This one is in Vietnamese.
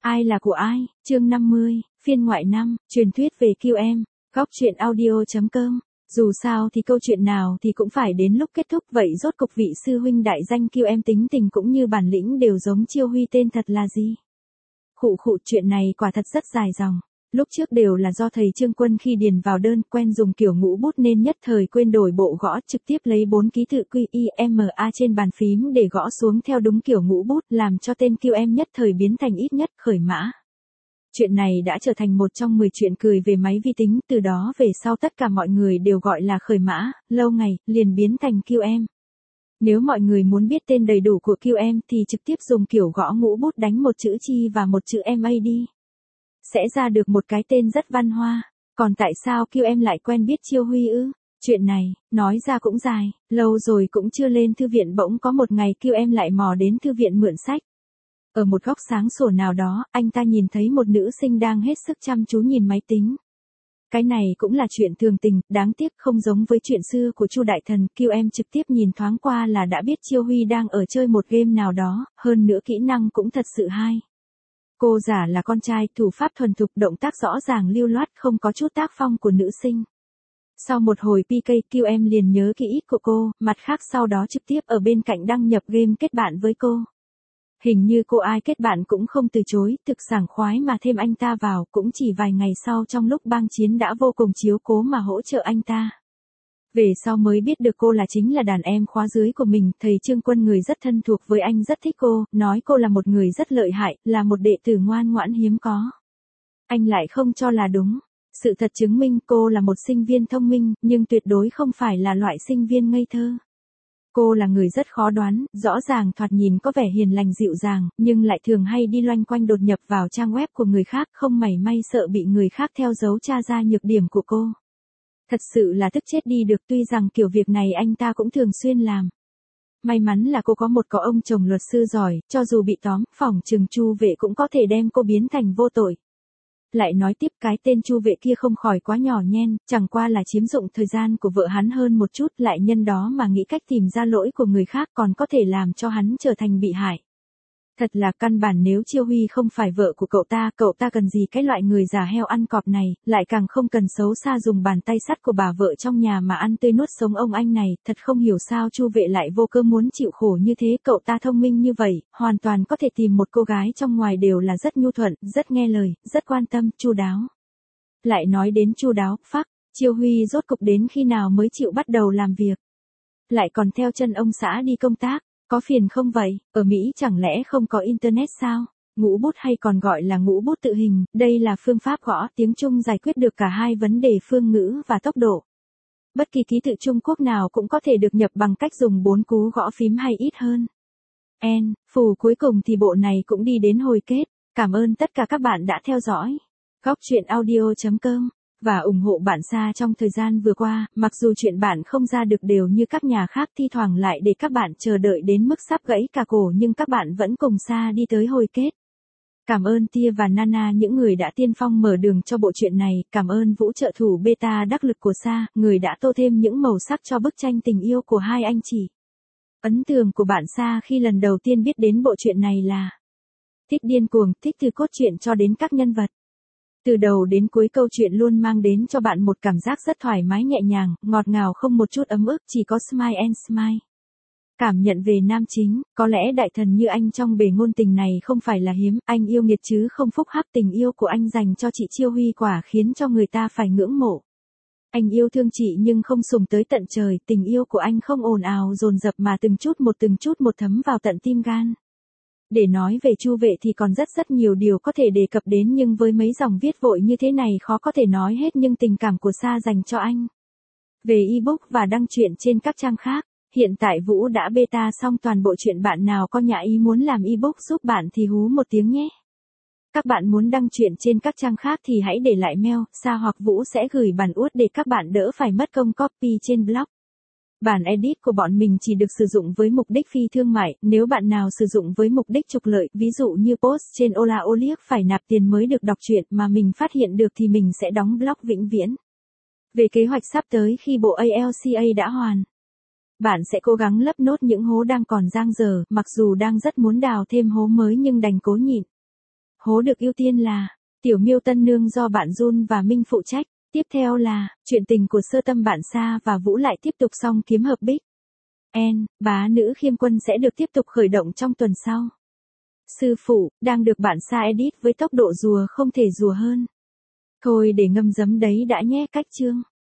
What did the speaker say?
Ai là của ai? Chương 50, phiên ngoại 5, truyền thuyết về QM, góc truyện audio.com. Dù sao thì câu chuyện nào thì cũng phải đến lúc kết thúc, vậy rốt cục vị sư huynh đại danh QM tính tình cũng như bản lĩnh đều giống Chiêu Huy tên thật là gì? Khụ khụ, chuyện này quả thật rất dài dòng. Lúc trước đều là do thầy Trương Quân khi điền vào đơn quen dùng kiểu ngũ bút nên nhất thời quên đổi bộ gõ, trực tiếp lấy 4 ký tự QIMA trên bàn phím để gõ xuống theo đúng kiểu ngũ bút, làm cho tên QM nhất thời biến thành ít nhất khởi mã. Chuyện này đã trở thành một trong 10 chuyện cười về máy vi tính, từ đó về sau tất cả mọi người đều gọi là khởi mã, lâu ngày, liền biến thành QM. Nếu mọi người muốn biết tên đầy đủ của QM thì trực tiếp dùng kiểu gõ ngũ bút đánh một chữ chi và một chữ MA đi. Sẽ ra được một cái tên rất văn hoa. Còn tại sao QM lại quen biết Chiêu Huy ư? Chuyện này, nói ra cũng dài, lâu rồi cũng chưa lên thư viện, bỗng có một ngày QM lại mò đến thư viện mượn sách. Ở một góc sáng sủa nào đó, anh ta nhìn thấy một nữ sinh đang hết sức chăm chú nhìn máy tính. Cái này cũng là chuyện thường tình, đáng tiếc không giống với chuyện xưa của Chu Đại Thần, QM trực tiếp nhìn thoáng qua là đã biết Chiêu Huy đang ở chơi một game nào đó, hơn nữa kỹ năng cũng thật sự hay. Cô giả là con trai, thủ pháp thuần thục, động tác rõ ràng lưu loát, không có chút tác phong của nữ sinh. Sau một hồi PK, QM liền nhớ kỹ của cô, mặt khác sau đó trực tiếp ở bên cạnh đăng nhập game kết bạn với cô. Hình như cô ai kết bạn cũng không từ chối, thực sảng khoái mà thêm anh ta vào, cũng chỉ vài ngày sau trong lúc bang chiến đã vô cùng chiếu cố mà hỗ trợ anh ta. Về sau mới biết được cô là chính là đàn em khóa dưới của mình, thầy Trương Quân người rất thân thuộc với anh rất thích cô, nói cô là một người rất lợi hại, là một đệ tử ngoan ngoãn hiếm có. Anh lại không cho là đúng. Sự thật chứng minh cô là một sinh viên thông minh, nhưng tuyệt đối không phải là loại sinh viên ngây thơ. Cô là người rất khó đoán, rõ ràng thoạt nhìn có vẻ hiền lành dịu dàng, nhưng lại thường hay đi loanh quanh đột nhập vào trang web của người khác, không mảy may sợ bị người khác theo dấu tra ra nhược điểm của cô. Thật sự là tức chết đi được, tuy rằng kiểu việc này anh ta cũng thường xuyên làm. May mắn là cô có một ông chồng luật sư giỏi, cho dù bị tóm, phỏng chừng Chu vệ cũng có thể đem cô biến thành vô tội. Lại nói tiếp, cái tên Chu vệ kia không khỏi quá nhỏ nhen, chẳng qua là chiếm dụng thời gian của vợ hắn hơn một chút, lại nhân đó mà nghĩ cách tìm ra lỗi của người khác, còn có thể làm cho hắn trở thành bị hại. Thật là căn bản, nếu Chiêu Huy không phải vợ của cậu ta cần gì cái loại người già heo ăn cọp này, lại càng không cần xấu xa dùng bàn tay sắt của bà vợ trong nhà mà ăn tươi nuốt sống ông anh này, thật không hiểu sao Chu vệ lại vô cớ muốn chịu khổ như thế, cậu ta thông minh như vậy, hoàn toàn có thể tìm một cô gái trong ngoài đều là rất nhu thuận, rất nghe lời, rất quan tâm, chu đáo. Lại nói đến chu đáo, phắc, Chiêu Huy rốt cục đến khi nào mới chịu bắt đầu làm việc. Lại còn theo chân ông xã đi công tác. Có phiền không vậy? Ở Mỹ chẳng lẽ không có internet sao? Ngũ bút hay còn gọi là ngũ bút tự hình, đây là phương pháp gõ tiếng Trung giải quyết được cả hai vấn đề phương ngữ và tốc độ. Bất kỳ ký tự Trung Quốc nào cũng có thể được nhập bằng cách dùng 4 cú gõ phím hay ít hơn. Phù cuối cùng thì bộ này cũng đi đến hồi kết. Cảm ơn tất cả các bạn đã theo dõi. Góc truyện audio.com và ủng hộ Bạn Sa trong thời gian vừa qua, mặc dù chuyện bản không ra được đều như các nhà khác, thi thoảng lại để các bạn chờ đợi đến mức sắp gãy cả cổ, nhưng các bạn vẫn cùng Sa đi tới hồi kết. Cảm ơn Tia và Nana, những người đã tiên phong mở đường cho bộ truyện này, cảm ơn Vũ trợ thủ beta đắc lực của Sa, người đã tô thêm những màu sắc cho bức tranh tình yêu của hai anh chị. Ấn tượng của Bạn Sa khi lần đầu tiên biết đến bộ truyện này là thích điên cuồng, thích từ cốt truyện cho đến các nhân vật. Từ đầu đến cuối câu chuyện luôn mang đến cho bạn một cảm giác rất thoải mái nhẹ nhàng, ngọt ngào, không một chút ấm ức, chỉ có smile and smile. Cảm nhận về nam chính, có lẽ đại thần như anh trong bề ngôn tình này không phải là hiếm, anh yêu nghiệt chứ không phúc hắc, tình yêu của anh dành cho chị Chiêu Huy quả khiến cho người ta phải ngưỡng mộ. Anh yêu thương chị nhưng không sùng tới tận trời, tình yêu của anh không ồn ào dồn dập mà từng chút một thấm vào tận tim gan. Để nói về Chu vệ thì còn rất nhiều điều có thể đề cập đến, nhưng với mấy dòng viết vội như thế này khó có thể nói hết nhưng tình cảm của Sa dành cho anh. Về ebook và đăng truyện trên các trang khác, hiện tại Vũ đã beta xong toàn bộ truyện, bạn nào có nhà ý muốn làm ebook giúp bạn thì hú một tiếng nhé. Các bạn muốn đăng truyện trên các trang khác thì hãy để lại mail, Sa hoặc Vũ sẽ gửi bản út để các bạn đỡ phải mất công copy trên blog. Bản edit của bọn mình chỉ được sử dụng với mục đích phi thương mại, nếu bạn nào sử dụng với mục đích trục lợi, ví dụ như post trên Ola Olic phải nạp tiền mới được đọc truyện mà mình phát hiện được thì mình sẽ đóng blog vĩnh viễn. Về kế hoạch sắp tới khi bộ ALCA đã hoàn, bạn sẽ cố gắng lấp nốt những hố đang còn dang dở, mặc dù đang rất muốn đào thêm hố mới nhưng đành cố nhịn. Hố được ưu tiên là Tiểu Miêu Tân Nương do bạn Jun và Minh phụ trách. Tiếp theo là chuyện tình của Sơ Tâm Bạn Sa và Vũ lại tiếp tục song kiếm hợp bích. Bá nữ khiêm quân sẽ được tiếp tục khởi động trong tuần sau. Sư phụ, đang được bạn Sa edit với tốc độ rùa không thể rùa hơn. Thôi để ngâm giấm đấy đã nhé, cách chương.